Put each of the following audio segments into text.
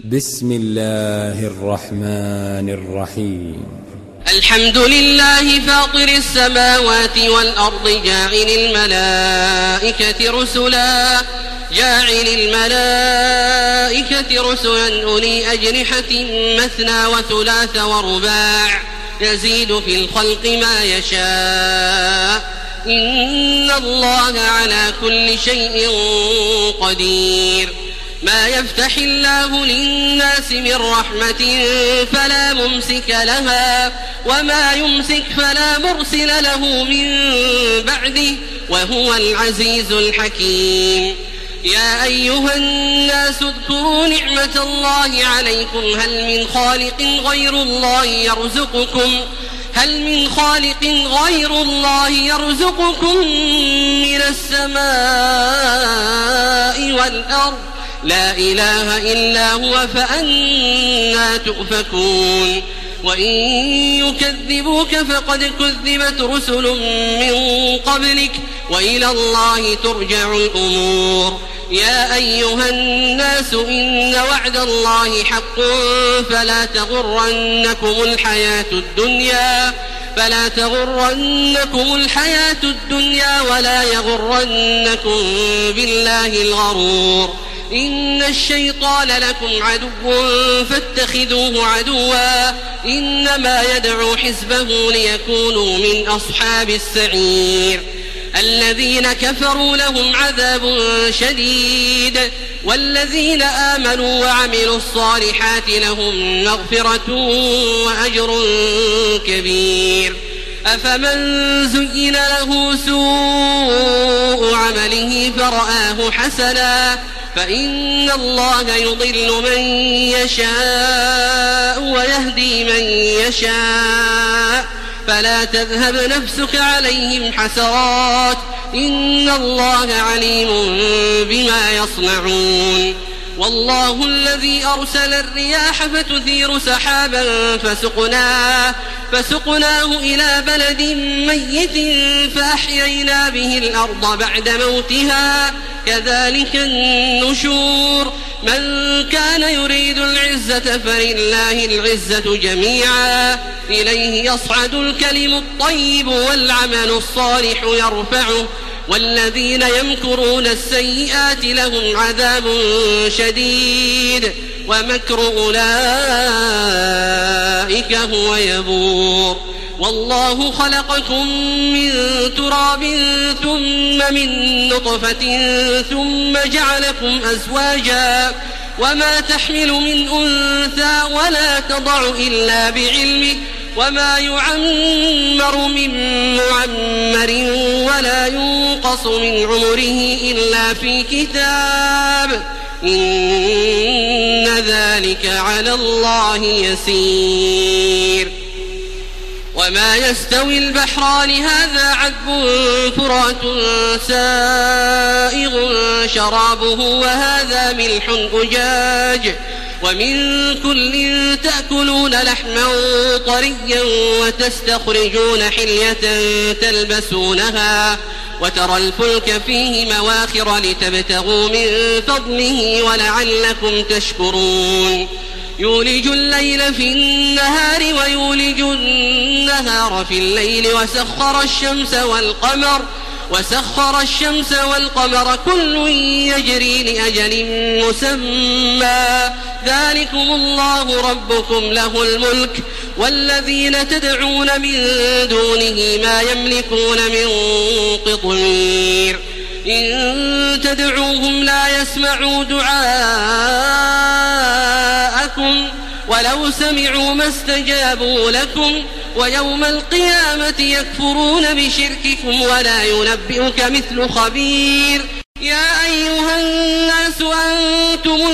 بسم الله الرحمن الرحيم. الحمد لله فاطر السماوات والأرض جاعل الملائكة رسلا أولي أجنحة مثنى وثلاث ورباع يزيد في الخلق ما يشاء إن الله على كل شيء قدير. ما يفتح الله للناس من رحمة فلا ممسك لها وما يمسك فلا مرسل له من بعده وهو العزيز الحكيم. يا أيها الناس اذكروا نعمة الله عليكم هل من خالق غير الله يرزقكم من السماء والأرض لا إله إلا هو فأنى تؤفكون. وإن يكذبوك فقد كذبت رسل من قبلك وإلى الله ترجع الأمور. يا أيها الناس إن وعد الله حق فلا تغرنكم الحياة الدنيا ولا يغرنكم بالله الغرور. إن الشيطان لكم عدو فاتخذوه عدوا إنما يدعو حزبه ليكونوا من أصحاب السعير. الذين كفروا لهم عذاب شديد والذين آمنوا وعملوا الصالحات لهم مغفرة وأجر كبير. أفمن زين له سوء عمله فرآه حسنا فإن الله يضل من يشاء ويهدي من يشاء فلا تذهب نفسك عليهم حسرات إن الله عليم بما يصنعون. والله الذي أرسل الرياح فتثير سحابا فسقناه إلى بلد ميت فأحيينا به الأرض بعد موتها كذلك النشور. من كان يريد العزة فلله العزة جميعا إليه يصعد الكلم الطيب والعمل الصالح يرفعه والذين يمكرون السيئات لهم عذاب شديد ومكر أولئك هو يبور. والله خلقكم من تراب ثم من نطفة ثم جعلكم أزواجا وما تحمل من أنثى ولا تضع إلا بعلمه وما يعمر من معمر ولا ينقص من عمره إلا في كتاب إن ذلك على الله يسير. وما يستوي البحران هذا عذب فرات سائغ شرابه وهذا ملح أجاج ومن كل تأكلون لحما طريا وتستخرجون حلية تلبسونها وترى الفلك فيه مواخر لتبتغوا من فضله ولعلكم تشكرون. يولج الليل في النهار ويولج النهار في الليل وسخر الشمس والقمر كل يجري لأجل مسمى ذلكم الله ربكم له الملك والذين تدعون من دونه ما يملكون من قطمير. إن تدعوهم لا يسمعوا دعاءكم ولو سمعوا ما استجابوا لكم ويوم القيامة يكفرون بشرككم ولا ينبئك مثل خبير. يا أيها الناس أنتم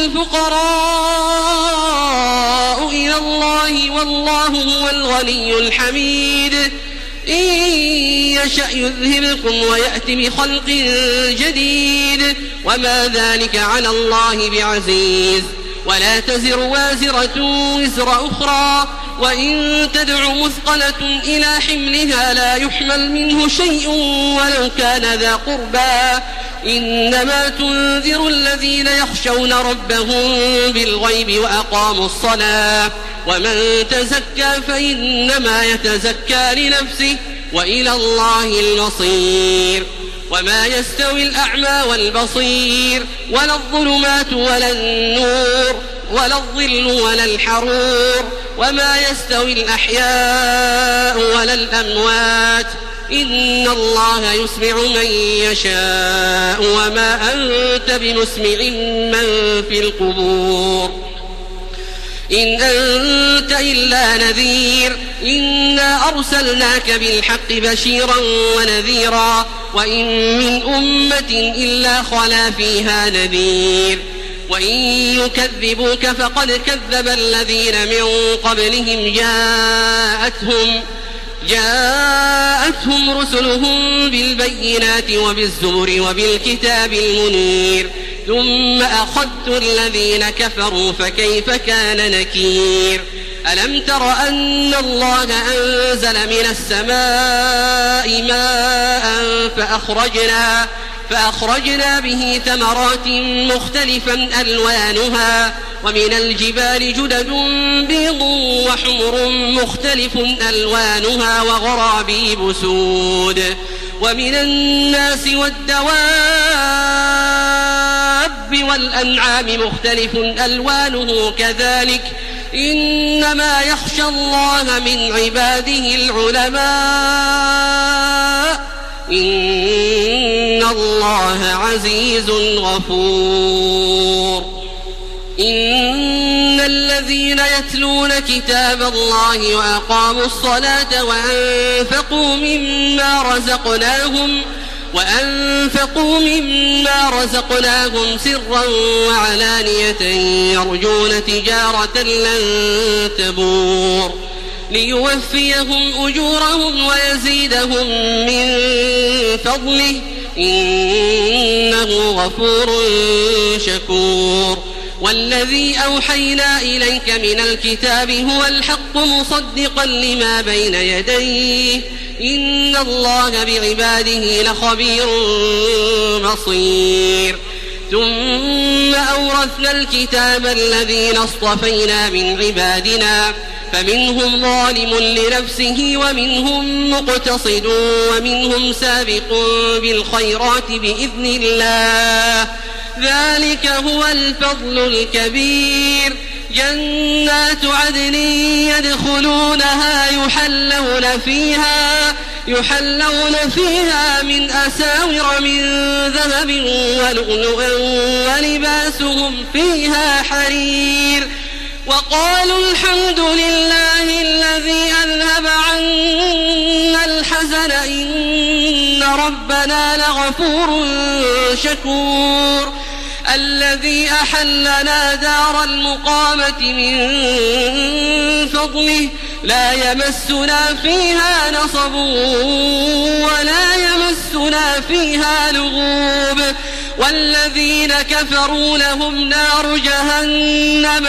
الفقراء إلى الله والله هو الغني الحميد. إن يشأ يذهبكم ويأت بخلق جديد وما ذلك على الله بعزيز. ولا تزر وازرة وزر أخرى وإن تدع مثقلة إلى حملها لا يحمل منه شيء ولو كان ذا قربى إنما تنذر الذين يخشون ربهم بالغيب وأقاموا الصلاة ومن تزكى فإنما يتزكى لنفسه وإلى الله المصير وما يستوي الأعمى والبصير ولا الظلمات ولا النور ولا الظل ولا الحرور وما يستوي الأحياء ولا الأموات إن الله يسمع من يشاء وما أنت بمسمع من في القبور إن أنت إلا نذير إنا أرسلناك بالحق بشيرا ونذيرا وإن من أمة إلا خلا فيها نذير وإن يكذبوك فقد كذب الذين من قبلهم جاءتهم رسلهم بالبينات وبالزبر وبالكتاب المنير ثم أخذت الذين كفروا فكيف كان نكير ألم تر أن الله أنزل من السماء ماء فأخرجنا به ثمرات مختلفا ألوانها ومن الجبال جدد بيض وحمر مختلف ألوانها وغرابيب سود ومن الناس والدواب والأنعام مختلف ألوانه كذلك إنما يخشى الله من عباده العلماء إن الله عزيز غفور إن الذين يتلون كتاب الله وأقاموا الصلاة وأنفقوا مما رزقناهم سرا وعلانية يرجون تجارة لن تبور ليوفيهم أجورهم ويزيدهم من فضله إنه غفور شكور والذي أوحينا إليك من الكتاب هو الحق مصدقا لما بين يديه إن الله بعباده لخبير بصير ثم أورثنا الكتاب الذين اصطفينا من عبادنا فمنهم ظالم لنفسه ومنهم مقتصد ومنهم سابق بالخيرات بإذن الله ذلك هو الفضل الكبير جنات عدن يدخلونها يحلون فيها من أساور من ذهب ولؤلؤا ولباسهم فيها حرير وقالوا الحمد لله الذي أذهب عنا الحزن إن ربنا لغفور شكور الذي أحلنا دار المقامة من فضله لا يمسنا فيها نصب ولا يمسنا فيها لغوب والذين كفروا لهم نار جهنم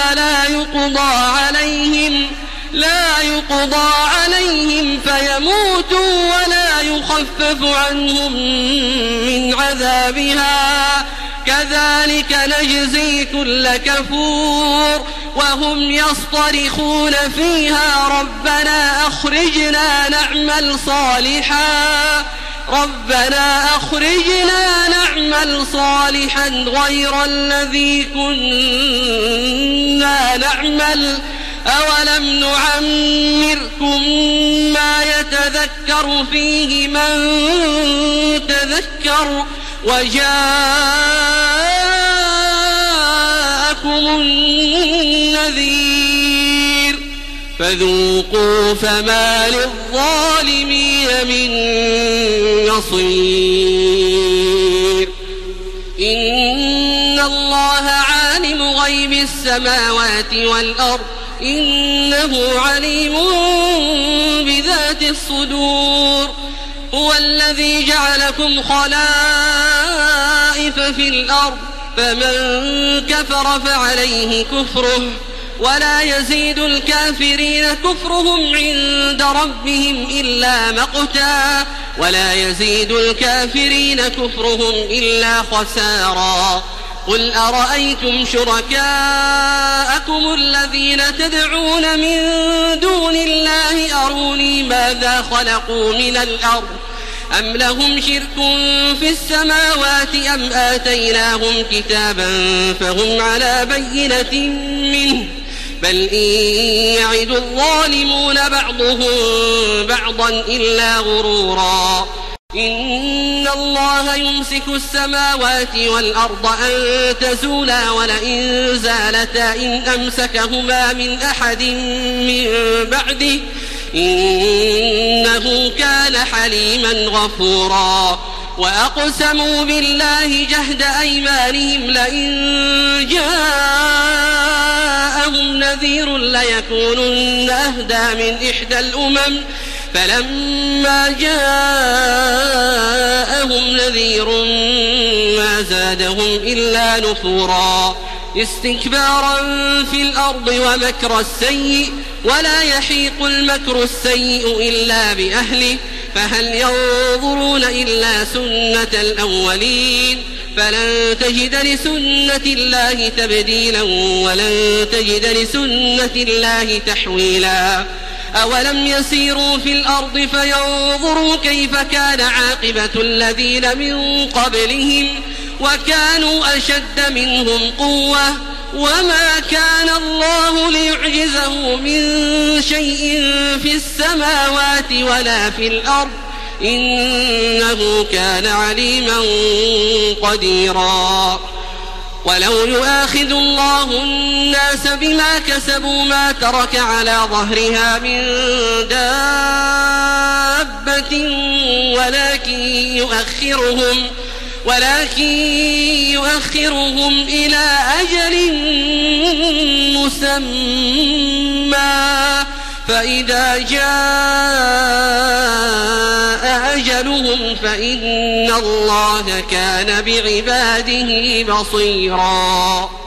لا يقضى عليهم فيموتوا ولا يخفف عنهم من عذابها كذلك نجزي كل كفور وهم يصطرخون فيها ربنا أخرجنا نعمل صالحا غير الذي كنا نعمل أولم نعمركم ما يتذكر فيه من تذكر وجاءكم النذير فذوقوا فما للظالمين من نصير إن الله عالم غيب السماوات والأرض إنه عليم بذات الصدور هو الذي جعلكم خلائف في الأرض فمن كفر فعليه كفره ولا يزيد الكافرين كفرهم عند ربهم إلا مقتا ولا يزيد الكافرين كفرهم إلا خسارا قل أرأيتم شركاءكم الذين تدعون من دون الله أروني ماذا خلقوا من الأرض أم لهم شرك في السماوات أم آتيناهم كتابا فهم على بينة منه بل إن يعد الظالمون بعضهم بعضا إلا غرورا إن الله يمسك السماوات والأرض أن تزولا ولئن زالتا إن أمسكهما من أحد من بعده إنه كان حليما غفورا وأقسموا بالله جهد أيمانهم لئن جاءهم نذير ليكونن أهدى من إحدى الأمم فلما جاءهم نذير ما زادهم إلا نفورا استكبارا في الأرض ومكر السيء ولا يحيق المكر السيء إلا بأهله فهل ينظرون إلا سنة الأولين فلن تجد لسنة الله تبديلا ولن تجد لسنة الله تحويلا أولم يسيروا في الأرض فينظروا كيف كان عاقبة الذين من قبلهم وكانوا أشد منهم قوة وما كان الله ليعجزه من شيء في السماوات ولا في الأرض إنه كان عليما قديرا ولو يؤاخذ الله الناس بما كسبوا ما ترك على ظهرها من دابة ولكن يؤخرهم إلى أجل مسمى فإذا جاء أجلهم فإن الله كان بعباده بصيرا